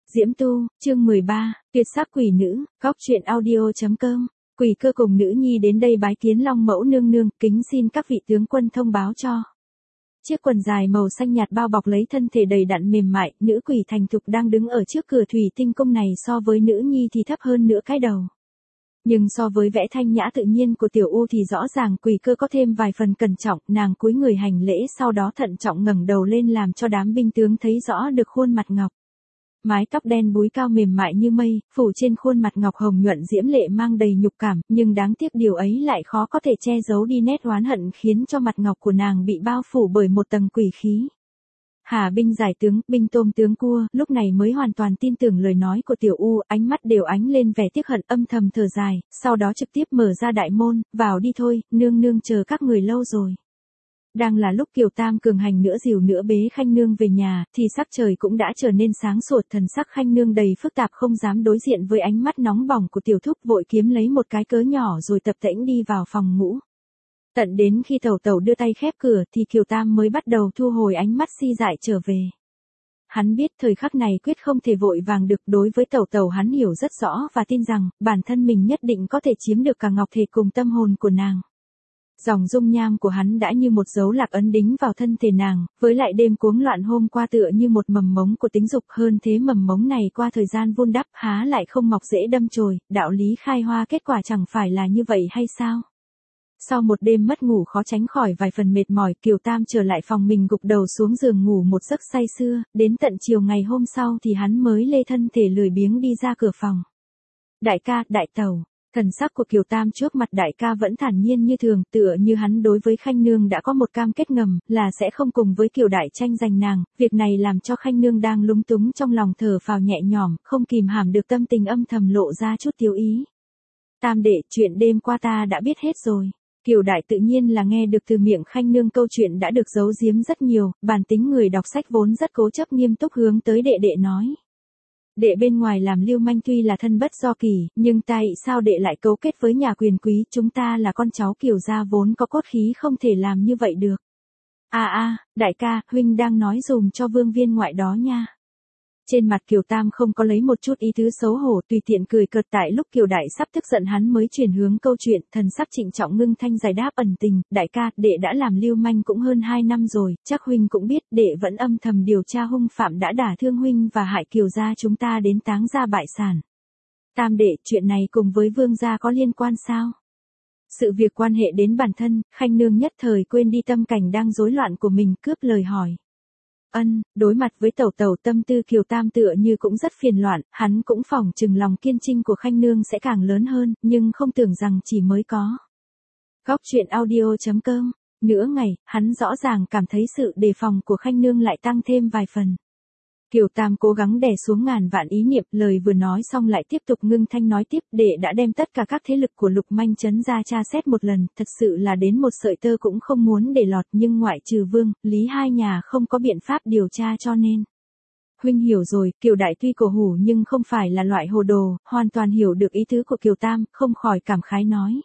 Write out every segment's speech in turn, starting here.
Diễm Tu, chương 13, tuyệt sắc quỷ nữ, góc truyện audio.com. Quỷ cơ cùng nữ nhi đến đây bái kiến Long Mẫu nương nương, kính xin các vị tướng quân thông báo cho. Chiếc quần dài màu xanh nhạt bao bọc lấy thân thể đầy đặn mềm mại, nữ quỷ thành thục đang đứng ở trước cửa thủy tinh cung này so với nữ nhi thì thấp hơn nửa cái đầu. Nhưng so với vẻ thanh nhã tự nhiên của tiểu U thì rõ ràng quỷ cơ có thêm vài phần cẩn trọng, nàng cúi người hành lễ sau đó thận trọng ngẩng đầu lên làm cho đám binh tướng thấy rõ được khuôn mặt ngọc. Mái tóc đen búi cao mềm mại như mây, phủ trên khuôn mặt ngọc hồng nhuận diễm lệ mang đầy nhục cảm, nhưng đáng tiếc điều ấy lại khó có thể che giấu đi nét oán hận khiến cho mặt ngọc của nàng bị bao phủ bởi một tầng quỷ khí. Hà binh giải tướng, binh tôm tướng cua, lúc này mới hoàn toàn tin tưởng lời nói của tiểu U, ánh mắt đều ánh lên vẻ tiếc hận âm thầm thở dài, sau đó trực tiếp mở ra đại môn, vào đi thôi, nương nương chờ các người lâu rồi. Đang là lúc Kiều Tam cường hành nữa dìu nữa bế Khanh Nương về nhà, thì sắc trời cũng đã trở nên sáng sủa, thần sắc Khanh Nương đầy phức tạp không dám đối diện với ánh mắt nóng bỏng của tiểu thúc, vội kiếm lấy một cái cớ nhỏ rồi tập tễnh đi vào phòng ngủ. Tận đến khi tẩu tẩu đưa tay khép cửa thì Kiều Tam mới bắt đầu thu hồi ánh mắt si dại trở về. Hắn biết thời khắc này quyết không thể vội vàng được, đối với tẩu tẩu hắn hiểu rất rõ và tin rằng bản thân mình nhất định có thể chiếm được cả ngọc thể cùng tâm hồn của nàng. Dòng dung nham của hắn đã như một dấu lạc ấn đính vào thân thể nàng, với lại đêm cuống loạn hôm qua tựa như một mầm mống của tính dục, hơn thế mầm mống này qua thời gian vun đắp há lại không mọc rễ đâm chồi, đạo lý khai hoa kết quả chẳng phải là như vậy hay sao? Sau một đêm mất ngủ khó tránh khỏi vài phần mệt mỏi, Kiều Tam trở lại phòng mình gục đầu xuống giường ngủ một giấc say sưa, đến tận chiều ngày hôm sau thì hắn mới lê thân thể lười biếng đi ra cửa phòng. Đại ca, đại tẩu. Thần sắc của Kiều Tam trước mặt đại ca vẫn thản nhiên như thường, tựa như hắn đối với Khanh Nương đã có một cam kết ngầm, là sẽ không cùng với Kiều đại tranh giành nàng, việc này làm cho Khanh Nương đang lúng túng trong lòng thở phào nhẹ nhõm, không kìm hãm được tâm tình âm thầm lộ ra chút tiêu ý. Tam đệ, chuyện đêm qua ta đã biết hết rồi. Kiều đại tự nhiên là nghe được từ miệng Khanh Nương câu chuyện đã được giấu giếm rất nhiều, bản tính người đọc sách vốn rất cố chấp nghiêm túc hướng tới đệ đệ nói. Đệ bên ngoài làm lưu manh tuy là thân bất do kỳ, nhưng tại sao đệ lại cấu kết với nhà quyền quý, chúng ta là con cháu Kiều gia vốn có cốt khí không thể làm như vậy được. Đại ca, huynh đang nói dùm cho Vương viên ngoại đó nha. Trên mặt Kiều Tam không có lấy một chút ý tứ xấu hổ, tùy tiện cười cợt, tại lúc Kiều đại sắp tức giận hắn mới chuyển hướng câu chuyện, thần sắc trịnh trọng ngưng thanh giải đáp ẩn tình, đại ca, đệ đã làm lưu manh cũng hơn 2 năm rồi, chắc huynh cũng biết, đệ vẫn âm thầm điều tra hung phạm đã đả thương huynh và hại Kiều gia chúng ta đến táng gia bại sản. Tam đệ, chuyện này cùng với Vương gia có liên quan sao? Sự việc quan hệ đến bản thân, Khanh Nương nhất thời quên đi tâm cảnh đang rối loạn của mình, cướp lời hỏi. Đối mặt với tẩu tẩu, tâm tư Kiều Tam tựa như cũng rất phiền loạn, hắn cũng phỏng chừng lòng kiên trinh của Khanh Nương sẽ càng lớn hơn, nhưng không tưởng rằng chỉ mới có. Góc truyện audio.com, nửa ngày, hắn rõ ràng cảm thấy sự đề phòng của Khanh Nương lại tăng thêm vài phần. Kiều Tam cố gắng đè xuống ngàn vạn ý niệm, lời vừa nói xong lại tiếp tục ngưng thanh nói tiếp, đệ đã đem tất cả các thế lực của Lục Manh trấn ra tra xét một lần, thật sự là đến một sợi tơ cũng không muốn để lọt, nhưng ngoại trừ Vương, Lý hai nhà không có biện pháp điều tra cho nên. Huynh hiểu rồi, Kiều đại tuy cổ hủ nhưng không phải là loại hồ đồ, hoàn toàn hiểu được ý tứ của Kiều Tam, không khỏi cảm khái nói.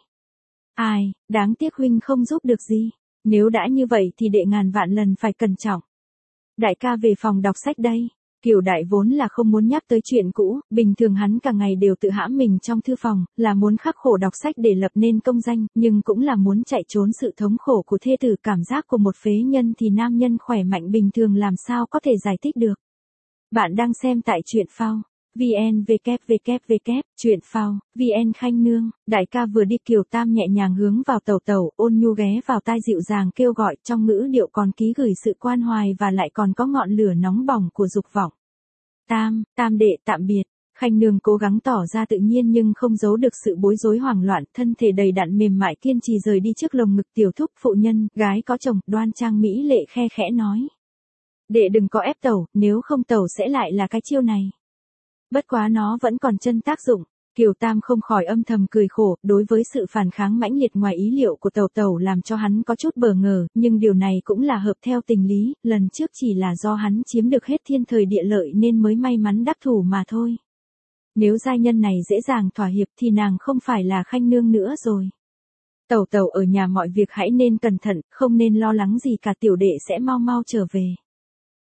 Đáng tiếc huynh không giúp được gì, nếu đã như vậy thì đệ ngàn vạn lần phải cẩn trọng. Đại ca về phòng đọc sách đây. Kiều đại vốn là không muốn nhắc tới chuyện cũ, bình thường hắn cả ngày đều tự hãm mình trong thư phòng, là muốn khắc khổ đọc sách để lập nên công danh, nhưng cũng là muốn chạy trốn sự thống khổ của thê tử, cảm giác của một phế nhân thì nam nhân khỏe mạnh bình thường làm sao có thể giải thích được. Bạn đang xem tại truyện phao. VN truyện phao, VN Khanh Nương, đại ca vừa đi. Kiều Tam nhẹ nhàng hướng vào tẩu tẩu, ôn nhu ghé vào tai dịu dàng kêu gọi, trong ngữ điệu còn ký gửi sự quan hoài và lại còn có ngọn lửa nóng bỏng của dục vọng. Tam đệ tạm biệt. Khanh Nương cố gắng tỏ ra tự nhiên nhưng không giấu được sự bối rối hoảng loạn, thân thể đầy đặn mềm mại kiên trì rời đi trước lồng ngực tiểu thúc phụ nhân, gái có chồng, đoan trang mỹ lệ khe khẽ nói. Đệ đừng có ép tẩu, nếu không tẩu sẽ lại là cái chiêu này. Bất quá nó vẫn còn chân tác dụng. Kiều Tam không khỏi âm thầm cười khổ, đối với sự phản kháng mãnh liệt ngoài ý liệu của tẩu tẩu làm cho hắn có chút bỡ ngỡ, nhưng điều này cũng là hợp theo tình lý, lần trước chỉ là do hắn chiếm được hết thiên thời địa lợi nên mới may mắn đắc thủ mà thôi. Nếu giai nhân này dễ dàng thỏa hiệp thì nàng không phải là Khanh Nương nữa rồi. Tẩu tẩu ở nhà mọi việc hãy nên cẩn thận, không nên lo lắng gì cả, tiểu đệ sẽ mau mau trở về.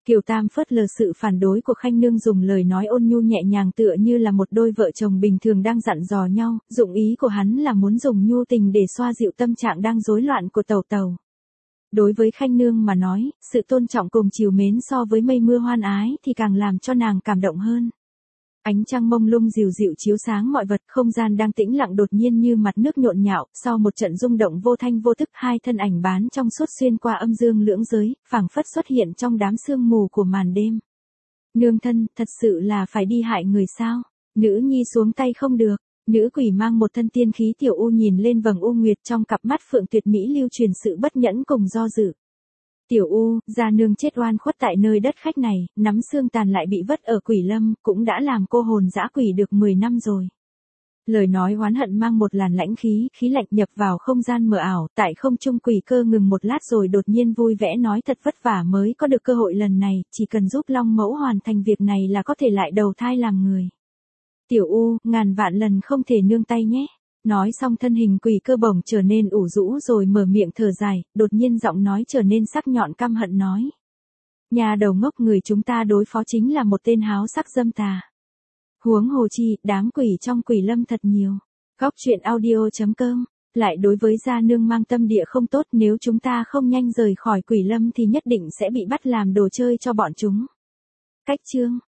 Kiều Tam phớt lờ sự phản đối của Khanh Nương, dùng lời nói ôn nhu nhẹ nhàng tựa như là một đôi vợ chồng bình thường đang dặn dò nhau, dụng ý của hắn là muốn dùng nhu tình để xoa dịu tâm trạng đang rối loạn của Tẩu Tẩu. Đối với Khanh Nương mà nói, sự tôn trọng cùng trìu mến so với mây mưa hoan ái thì càng làm cho nàng cảm động hơn. Ánh trăng mông lung dịu dịu chiếu sáng mọi vật, không gian đang tĩnh lặng đột nhiên như mặt nước nhộn nhạo, sau một trận rung động vô thanh vô tức, hai thân ảnh bán trong suốt xuyên qua âm dương lưỡng giới, phảng phất xuất hiện trong đám sương mù của màn đêm. Nương thân, thật sự là phải đi hại người sao? Nữ nhi xuống tay không được. Nữ quỷ mang một thân tiên khí tiểu u nhìn lên vầng u nguyệt, trong cặp mắt phượng tuyệt mỹ lưu truyền sự bất nhẫn cùng do dự. Tiểu U, gia nương chết oan khuất tại nơi đất khách này, nắm xương tàn lại bị vất ở quỷ lâm, cũng đã làm cô hồn dã quỷ được 10 năm rồi. Lời nói oán hận mang một làn lãnh khí lạnh nhập vào không gian mờ ảo, tại không trung Quỷ Cơ ngừng một lát rồi đột nhiên vui vẻ nói, thật vất vả mới có được cơ hội lần này, chỉ cần giúp Long Mẫu hoàn thành việc này là có thể lại đầu thai làm người. Tiểu U, ngàn vạn lần không thể nương tay nhé. Nói xong thân hình Quỷ Cơ bổng trở nên ủ rũ rồi mở miệng thở dài, đột nhiên giọng nói trở nên sắc nhọn căm hận nói. Nhà đầu ngốc, người chúng ta đối phó chính là một tên háo sắc dâm tà. Huống hồ chi, đám quỷ trong quỷ lâm thật nhiều. Góc truyện audio.com. Lại đối với gia nương mang tâm địa không tốt, nếu chúng ta không nhanh rời khỏi quỷ lâm thì nhất định sẽ bị bắt làm đồ chơi cho bọn chúng. Cách chương.